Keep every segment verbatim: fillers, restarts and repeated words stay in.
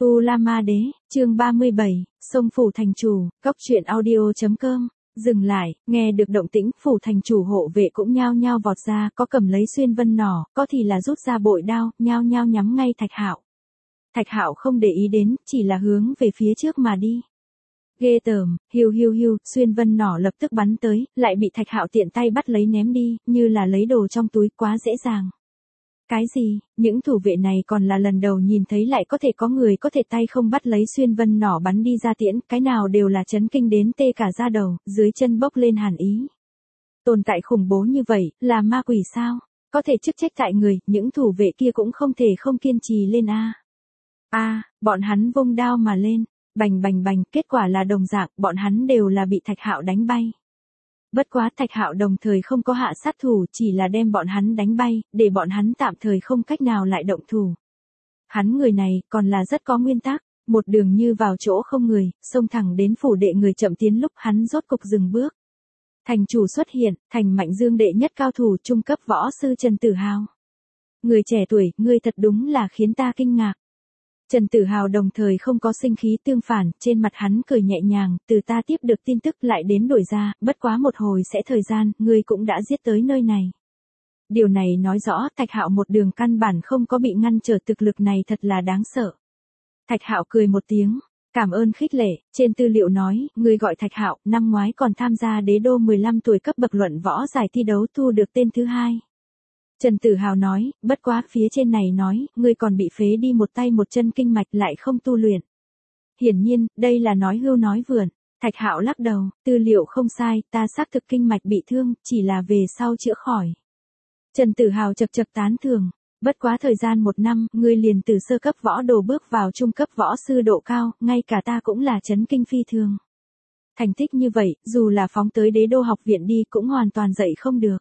U La Ma Đế, chương ba mươi bảy, sông phủ thành chủ, góc truyện audio.com. Dừng lại, nghe được động tĩnh, phủ thành chủ hộ vệ cũng nhao nhao vọt ra, có cầm lấy xuyên vân nỏ, có thì là rút ra bội đao, nhao nhao nhắm ngay Thạch Hạo. Thạch Hạo không để ý đến, chỉ là hướng về phía trước mà đi. Ghê tởm, hiu hiu hiu, xuyên vân nỏ lập tức bắn tới, lại bị Thạch Hạo tiện tay bắt lấy ném đi, như là lấy đồ trong túi, quá dễ dàng. Cái gì, những thủ vệ này còn là lần đầu nhìn thấy lại có thể có người có thể tay không bắt lấy xuyên vân nỏ bắn đi ra tiễn, cái nào đều là chấn kinh đến tê cả da đầu, dưới chân bốc lên hàn ý. Tồn tại khủng bố như vậy, là ma quỷ sao? Có thể chức trách tại người, những thủ vệ kia cũng không thể không kiên trì lên a. A, bọn hắn vung đao mà lên, bành bành bành, kết quả là đồng dạng, bọn hắn đều là bị Thạch Hạo đánh bay. Bất quá Thạch Hạo đồng thời không có hạ sát thủ, chỉ là đem bọn hắn đánh bay, để bọn hắn tạm thời không cách nào lại động thủ. Hắn người này, còn là rất có nguyên tắc, một đường như vào chỗ không người, xông thẳng đến phủ đệ người chậm tiến lúc hắn rốt cục dừng bước. Thành chủ xuất hiện, thành Mạnh Dương đệ nhất cao thủ trung cấp võ sư Trần Tử Hào. Người trẻ tuổi, ngươi thật đúng là khiến ta kinh ngạc. Trần Tử Hào đồng thời không có sinh khí tương phản, trên mặt hắn cười nhẹ nhàng, từ ta tiếp được tin tức lại đến đổi ra, bất quá một hồi sẽ thời gian, ngươi cũng đã giết tới nơi này. Điều này nói rõ Thạch Hạo một đường căn bản không có bị ngăn trở, thực lực này thật là đáng sợ. Thạch Hạo cười một tiếng, cảm ơn khích lệ, trên tư liệu nói, ngươi gọi Thạch Hạo, năm ngoái còn tham gia đế đô mười lăm tuổi cấp bậc luận võ giải thi đấu thu được tên thứ hai. Trần Tử Hào nói, bất quá phía trên này nói, ngươi còn bị phế đi một tay một chân kinh mạch lại không tu luyện. Hiển nhiên, đây là nói hưu nói vượn. Thạch Hạo lắc đầu, tư liệu không sai, ta xác thực kinh mạch bị thương, chỉ là về sau chữa khỏi. Trần Tử Hào chật chật tán thưởng, bất quá thời gian một năm, ngươi liền từ sơ cấp võ đồ bước vào trung cấp võ sư độ cao, ngay cả ta cũng là chấn kinh phi thường. Thành tích như vậy, dù là phóng tới đế đô học viện đi cũng hoàn toàn dậy không được.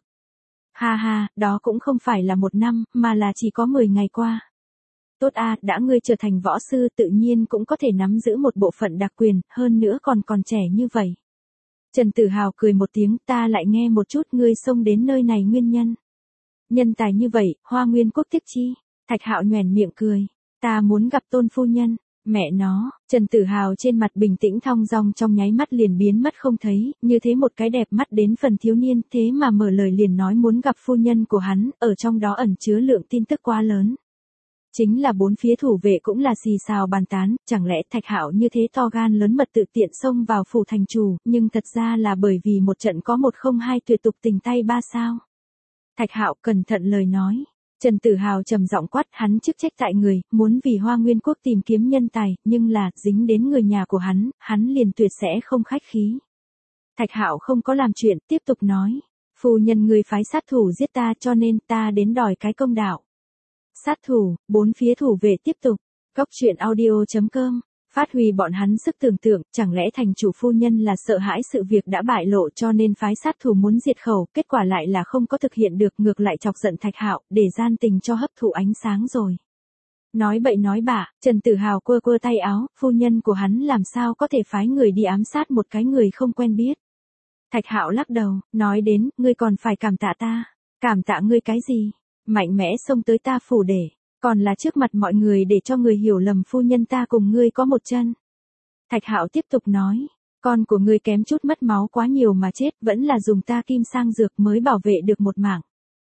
Ha ha, đó cũng không phải là một năm, mà là chỉ có mười ngày qua. Tốt a, đã ngươi trở thành võ sư tự nhiên cũng có thể nắm giữ một bộ phận đặc quyền, hơn nữa còn còn trẻ như vậy. Trần Tử Hào cười một tiếng, ta lại nghe một chút ngươi xông đến nơi này nguyên nhân. Nhân tài như vậy, Hoa Nguyên quốc tiếc chi? Thạch Hạo nhoẻn miệng cười, ta muốn gặp Tôn phu nhân. Mẹ nó, Trần Tử Hào trên mặt bình tĩnh thong dong trong nháy mắt liền biến mất không thấy, như thế một cái đẹp mắt đến phần thiếu niên, thế mà mở lời liền nói muốn gặp phu nhân của hắn, ở trong đó ẩn chứa lượng tin tức quá lớn. Chính là bốn phía thủ vệ cũng là xì xào bàn tán, chẳng lẽ Thạch Hạo như thế to gan lớn mật tự tiện xông vào phủ thành chủ, nhưng thật ra là bởi vì một trận có một không hai tuyệt tục tình tay ba sao. Thạch Hạo cẩn thận lời nói. Trần Tử Hào trầm giọng quát, hắn chức trách tại người, muốn vì Hoa Nguyên quốc tìm kiếm nhân tài, nhưng là, dính đến người nhà của hắn, hắn liền tuyệt sẽ không khách khí. Thạch Hạo không có làm chuyện, tiếp tục nói, phu nhân người phái sát thủ giết ta cho nên ta đến đòi cái công đạo. Sát thủ, bốn phía thủ vệ tiếp tục, góc truyện audio.com. Phát huy bọn hắn sức tưởng tượng, chẳng lẽ thành chủ phu nhân là sợ hãi sự việc đã bại lộ cho nên phái sát thủ muốn diệt khẩu, kết quả lại là không có thực hiện được, ngược lại chọc giận Thạch Hạo, để gian tình cho hấp thụ ánh sáng rồi. Nói bậy nói bạ, Trần Tử Hào quơ quơ tay áo, phu nhân của hắn làm sao có thể phái người đi ám sát một cái người không quen biết. Thạch Hạo lắc đầu, nói đến, ngươi còn phải cảm tạ ta. Cảm tạ ngươi cái gì? Mạnh mẽ xông tới ta phủ để. Còn là trước mặt mọi người để cho người hiểu lầm phu nhân ta cùng ngươi có một chân. Thạch Hạo tiếp tục nói, con của ngươi kém chút mất máu quá nhiều mà chết, vẫn là dùng ta kim sang dược mới bảo vệ được một mạng.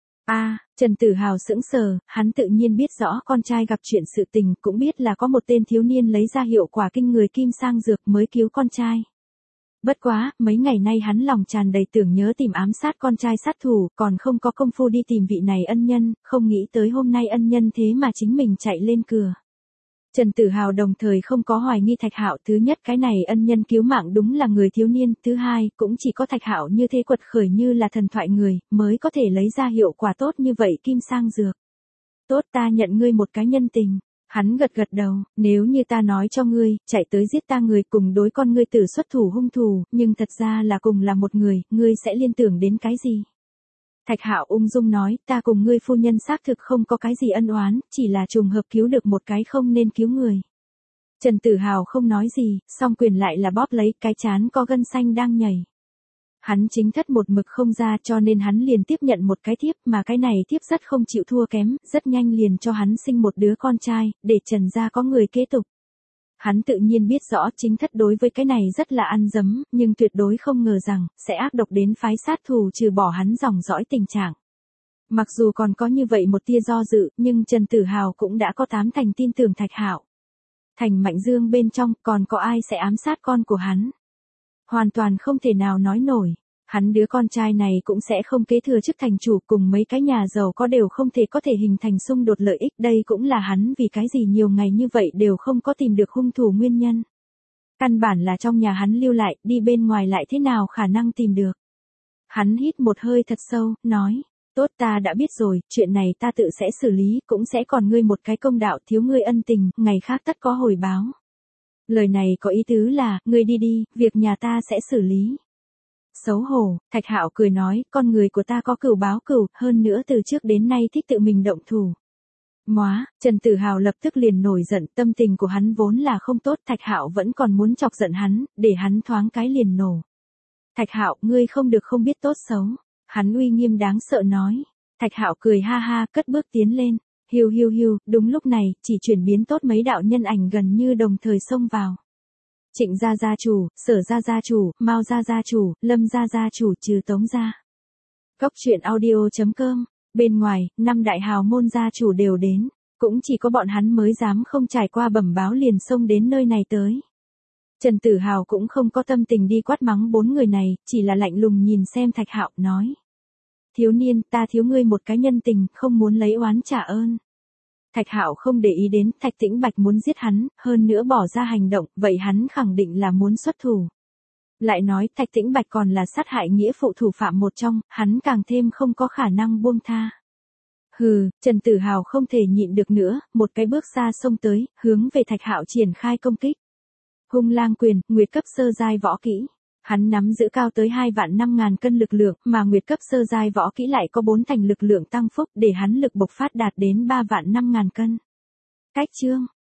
A, Trần Tử Hào sững sờ, hắn tự nhiên biết rõ con trai gặp chuyện sự tình, cũng biết là có một tên thiếu niên lấy ra hiệu quả kinh người kim sang dược mới cứu con trai. Bất quá, mấy ngày nay hắn lòng tràn đầy tưởng nhớ tìm ám sát con trai sát thủ, còn không có công phu đi tìm vị này ân nhân, không nghĩ tới hôm nay ân nhân thế mà chính mình chạy lên cửa. Trần Tử Hào đồng thời không có hoài nghi Thạch Hạo, thứ nhất cái này ân nhân cứu mạng đúng là người thiếu niên, thứ hai, cũng chỉ có Thạch Hạo như thế quật khởi như là thần thoại người, mới có thể lấy ra hiệu quả tốt như vậy kim sang dược. Tốt, ta nhận ngươi một cái nhân tình. Hắn gật gật đầu, nếu như ta nói cho ngươi, chạy tới giết ta người cùng đối con ngươi tử xuất thủ hung thủ, nhưng thật ra là cùng là một người, ngươi sẽ liên tưởng đến cái gì? Thạch Hạo ung dung nói, ta cùng ngươi phu nhân xác thực không có cái gì ân oán, chỉ là trùng hợp cứu được một cái không nên cứu người. Trần Tử Hào không nói gì, song quyền lại là bóp lấy, cái chán có gân xanh đang nhảy. Hắn chính thất một mực không ra cho nên hắn liền tiếp nhận một cái thiếp, mà cái này thiếp rất không chịu thua kém, rất nhanh liền cho hắn sinh một đứa con trai, để Trần gia có người kế tục. Hắn tự nhiên biết rõ chính thất đối với cái này rất là ăn dấm, nhưng tuyệt đối không ngờ rằng, sẽ ác độc đến phái sát thù trừ bỏ hắn dòng dõi tình trạng. Mặc dù còn có như vậy một tia do dự, nhưng Trần Tử Hào cũng đã có tám thành tin tưởng Thạch Hạo. Thành Mạnh Dương bên trong, còn có ai sẽ ám sát con của hắn? Hoàn toàn không thể nào nói nổi. Hắn đứa con trai này cũng sẽ không kế thừa chức thành chủ, cùng mấy cái nhà giàu có đều không thể có thể hình thành xung đột lợi ích, đây cũng là hắn vì cái gì nhiều ngày như vậy đều không có tìm được hung thủ nguyên nhân. Căn bản là trong nhà hắn lưu lại, đi bên ngoài lại thế nào khả năng tìm được. Hắn hít một hơi thật sâu, nói, tốt ta đã biết rồi, chuyện này ta tự sẽ xử lý, cũng sẽ còn ngươi một cái công đạo, thiếu ngươi ân tình, ngày khác tất có hồi báo. Lời này có ý tứ là, ngươi đi đi, việc nhà ta sẽ xử lý. Xấu hổ, Thạch Hạo cười nói, con người của ta có cửu báo cửu, hơn nữa từ trước đến nay thích tự mình động thủ. Móa, Trần Tử Hào lập tức liền nổi giận, tâm tình của hắn vốn là không tốt, Thạch Hạo vẫn còn muốn chọc giận hắn, để hắn thoáng cái liền nổ. Thạch Hạo, ngươi không được không biết tốt xấu. Hắn uy nghiêm đáng sợ nói. Thạch Hạo cười ha ha, cất bước tiến lên. Hiu hiu hiu, đúng lúc này, chỉ chuyển biến tốt mấy đạo nhân ảnh gần như đồng thời xông vào. Trịnh gia gia chủ, Sở gia gia chủ, Mao gia gia chủ, Lâm gia gia chủ, trừ Tống gia. Góc truyện audio chấm com. Bên ngoài, năm đại hào môn gia chủ đều đến, cũng chỉ có bọn hắn mới dám không trải qua bẩm báo liền xông đến nơi này tới. Trần Tử Hào cũng không có tâm tình đi quát mắng bốn người này, chỉ là lạnh lùng nhìn xem Thạch Hạo, nói. Thiếu niên, ta thiếu ngươi một cái nhân tình, không muốn lấy oán trả ơn. Thạch Hạo không để ý đến, Thạch Tĩnh Bạch muốn giết hắn, hơn nữa bỏ ra hành động, vậy hắn khẳng định là muốn xuất thủ. Lại nói, Thạch Tĩnh Bạch còn là sát hại nghĩa phụ thủ phạm một trong, hắn càng thêm không có khả năng buông tha. Hừ, Trần Tử Hào không thể nhịn được nữa, một cái bước xa xông tới, hướng về Thạch Hạo triển khai công kích. Hung lang quyền, nguyệt cấp sơ giai võ kỹ. Hắn nắm giữ cao tới hai vạn năm ngàn cân lực lượng, mà nguyệt cấp sơ giai võ kỹ lại có bốn thành lực lượng tăng phúc, để hắn lực bộc phát đạt đến ba vạn năm ngàn cân. Cách chương